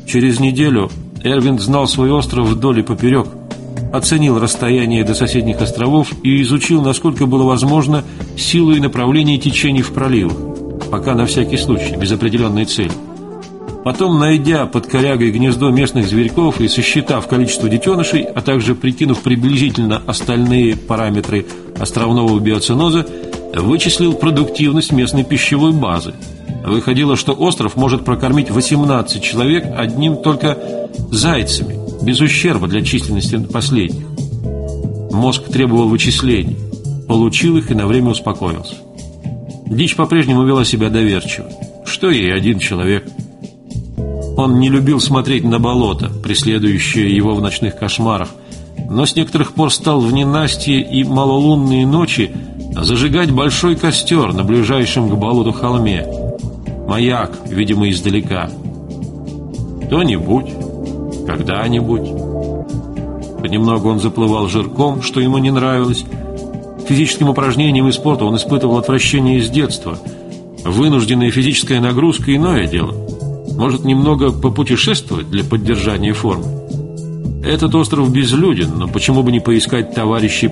Через неделю Эрвин знал свой остров вдоль и поперек, оценил расстояние до соседних островов и изучил, насколько было возможно, силу и направление течений в проливах, пока на всякий случай, без определенной цели. Потом, найдя под корягой гнездо местных зверьков и сосчитав количество детенышей, а также прикинув приблизительно остальные параметры островного биоценоза, вычислил продуктивность местной пищевой базы. Выходило, что остров может прокормить 18 человек одним только зайцами, без ущерба для численности последних. Мозг требовал вычислений, получил их и на время успокоился. Дичь по-прежнему вела себя доверчиво. Что ей один человек? Он не любил смотреть на болото, преследующее его в ночных кошмарах, но с некоторых пор стал в ненастье и малолунные ночи зажигать большой костер на ближайшем к болоту холме. Маяк, видимо, издалека. Кто-нибудь, когда-нибудь. Понемногу он заплывал жирком, что ему не нравилось. К физическим упражнениям и спорту он испытывал отвращение с детства. Вынужденная физическая нагрузка – иное дело. Может, немного попутешествовать для поддержания формы? Этот остров безлюден, но почему бы не поискать товарищей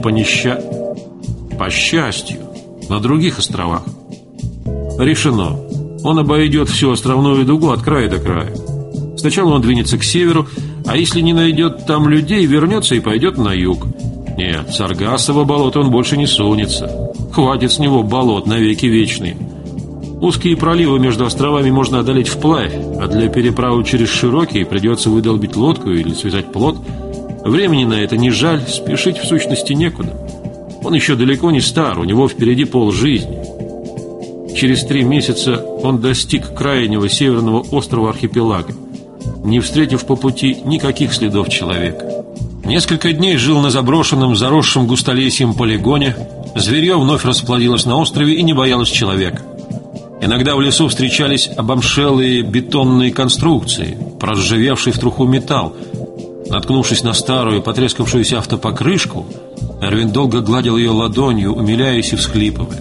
по счастью, на других островах? Решено. Он обойдет всю островную дугу от края до края. Сначала он двинется к северу, а если не найдет там людей, вернется и пойдет на юг. Нет, Саргассово болото он больше не сунется. Хватит с него болот навеки вечные. Узкие проливы между островами можно одолеть вплавь, а для переправы через широкие придется выдолбить лодку или связать плот. Времени на это не жаль, спешить в сущности некуда. Он еще далеко не стар, у него впереди полжизни. Через 3 месяца он достиг крайнего северного острова архипелага, не встретив по пути никаких следов человека. Несколько дней жил на заброшенном, заросшем густолесьем полигоне. Зверье вновь расплодилось на острове и не боялось человека. Иногда в лесу встречались обомшелые бетонные конструкции, проржавевший в труху металл. Наткнувшись на старую, потрескавшуюся автопокрышку, Эрвин долго гладил ее ладонью, умиляясь и всхлипывая.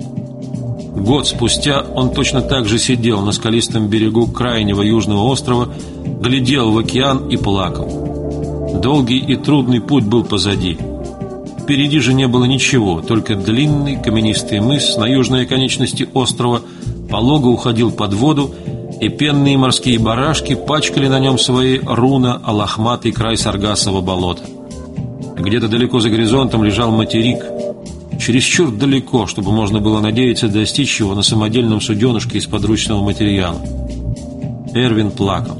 Год спустя он точно так же сидел на скалистом берегу крайнего южного острова, глядел в океан и плакал. Долгий и трудный путь был позади. Впереди же не было ничего, только длинный каменистый мыс на южной оконечности острова полого уходил под воду, и пенные морские барашки пачкали на нем свои руна о лохматый край Саргассово болота. Где-то далеко за горизонтом лежал материк, чересчур далеко, чтобы можно было надеяться достичь его на самодельном суденышке из подручного материала. Эрвин плакал.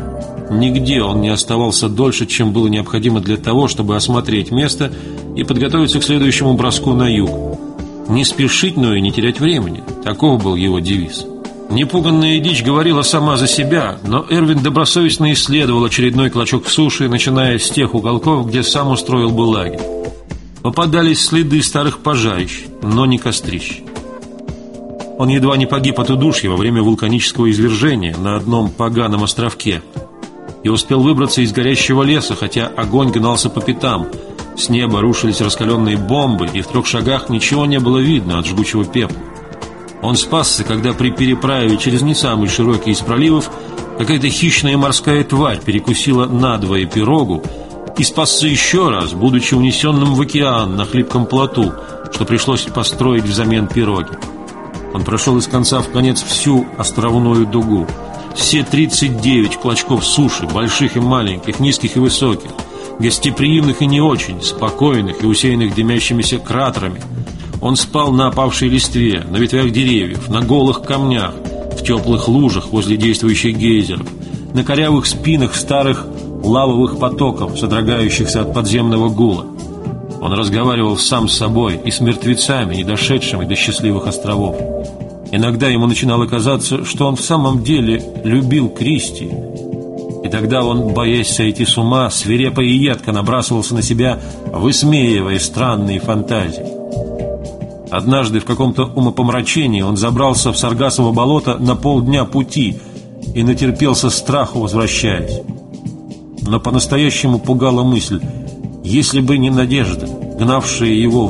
Нигде он не оставался дольше, чем было необходимо для того, чтобы осмотреть место и подготовиться к следующему броску на юг. Не спешить, но и не терять времени. Таков был его девиз. Непуганная дичь говорила сама за себя, но Эрвин добросовестно исследовал очередной клочок суши, начиная с тех уголков, где сам устроил бы лагерь. Попадались следы старых пожарищ, но не кострищ. Он едва не погиб от удушья во время вулканического извержения на одном поганом островке и успел выбраться из горящего леса, хотя огонь гнался по пятам. С неба рушились раскаленные бомбы, и в 3 шагах ничего не было видно от жгучего пепла. Он спасся, когда при переправе через не самый широкий из проливов какая-то хищная морская тварь перекусила надвое пирогу, и спасся еще раз, будучи унесенным в океан на хлипком плоту, что пришлось построить взамен пироги. Он прошел из конца в конец всю островную дугу, все 39 клочков суши, больших и маленьких, низких и высоких, гостеприимных и не очень, спокойных и усеянных дымящимися кратерами. Он спал на опавшей листве, на ветвях деревьев, на голых камнях, в теплых лужах возле действующих гейзеров, на корявых спинах старых лавовых потоков, содрогающихся от подземного гула. Он разговаривал сам с собой и с мертвецами, не дошедшими до счастливых островов. Иногда ему начинало казаться, что он в самом деле любил Кристи. И тогда он, боясь сойти с ума, свирепо и едко набрасывался на себя, высмеивая странные фантазии. Однажды в каком-то умопомрачении он забрался в Саргассово болото на полдня пути и натерпелся страху, возвращаясь. Но по-настоящему пугала мысль: если бы не надежда, гнавшая его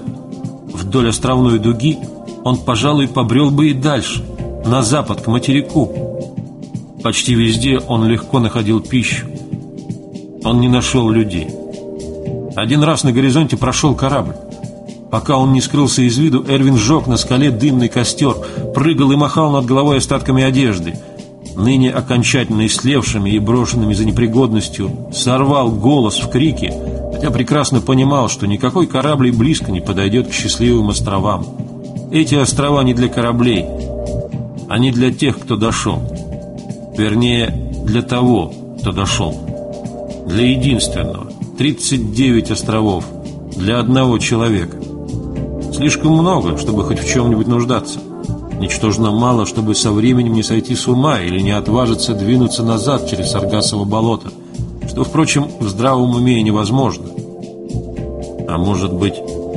вдоль островной дуги, он, пожалуй, побрел бы и дальше, на запад, к материку. Почти везде он легко находил пищу. Он не нашел людей. Один раз на горизонте прошел корабль. Пока он не скрылся из виду, Эрвин сжег на скале дымный костер, прыгал и махал над головой остатками одежды. Ныне окончательно истлевшими и брошенными за непригодностью, сорвал голос в крике, хотя прекрасно понимал, что никакой корабль и близко не подойдет к счастливым островам. Эти острова не для кораблей, они для тех, кто дошел. Вернее, для того, кто дошел. Для единственного. 39 островов. Для одного человека. Слишком много, чтобы хоть в чем-нибудь нуждаться. Ничтожно мало, чтобы со временем не сойти с ума или не отважиться двинуться назад через Саргассово болото, что, впрочем, в здравом уме и невозможно. А может быть,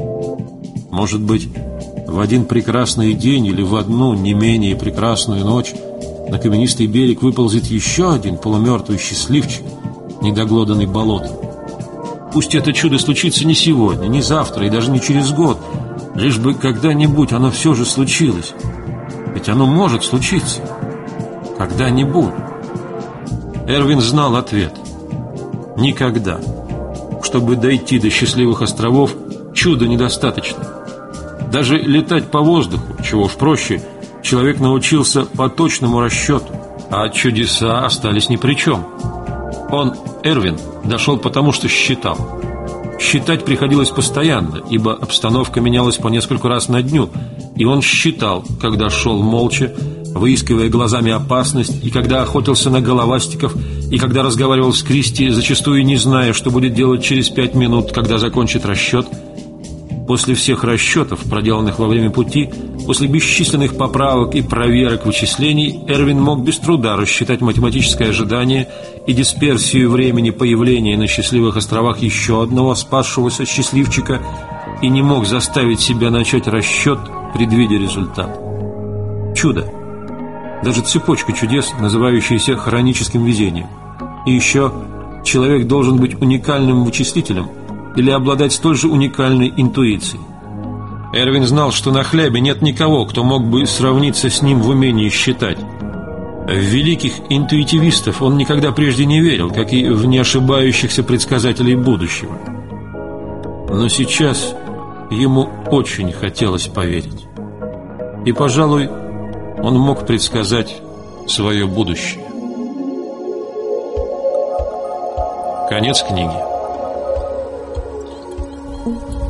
в один прекрасный день или в одну не менее прекрасную ночь на каменистый берег выползет еще один полумертвый счастливчик, недоглоданный болотом. Пусть это чудо случится не сегодня, не завтра и даже не через год, лишь бы когда-нибудь оно все же случилось. Ведь оно может случиться. Когда-нибудь. Эрвин знал ответ. Никогда. Чтобы дойти до счастливых островов, чуда недостаточно. Даже летать по воздуху, чего уж проще, человек научился по точному расчету, а чудеса остались ни при чем. Он, Эрвин, дошел потому, что считал. Считать приходилось постоянно, ибо обстановка менялась по нескольку раз на дню, и он считал, когда шел молча, выискивая глазами опасность, и когда охотился на головастиков, и когда разговаривал с Кристи, зачастую не зная, что будет делать через 5 минут, когда закончит расчет. После всех расчетов, проделанных во время пути, после бесчисленных поправок и проверок вычислений, Эрвин мог без труда рассчитать математическое ожидание и дисперсию времени появления на счастливых островах еще одного спасшегося счастливчика и не мог заставить себя начать расчет, предвидя результат. Чудо. Даже цепочка чудес, называющаяся хроническим везением. И еще человек должен быть уникальным вычислителем или обладать столь же уникальной интуицией. Эрвин знал, что на хлябе нет никого, кто мог бы сравниться с ним в умении считать. В великих интуитивистов он никогда прежде не верил, как и в неошибающихся предсказателей будущего. Но сейчас ему очень хотелось поверить. И, пожалуй, он мог предсказать свое будущее. Конец книги.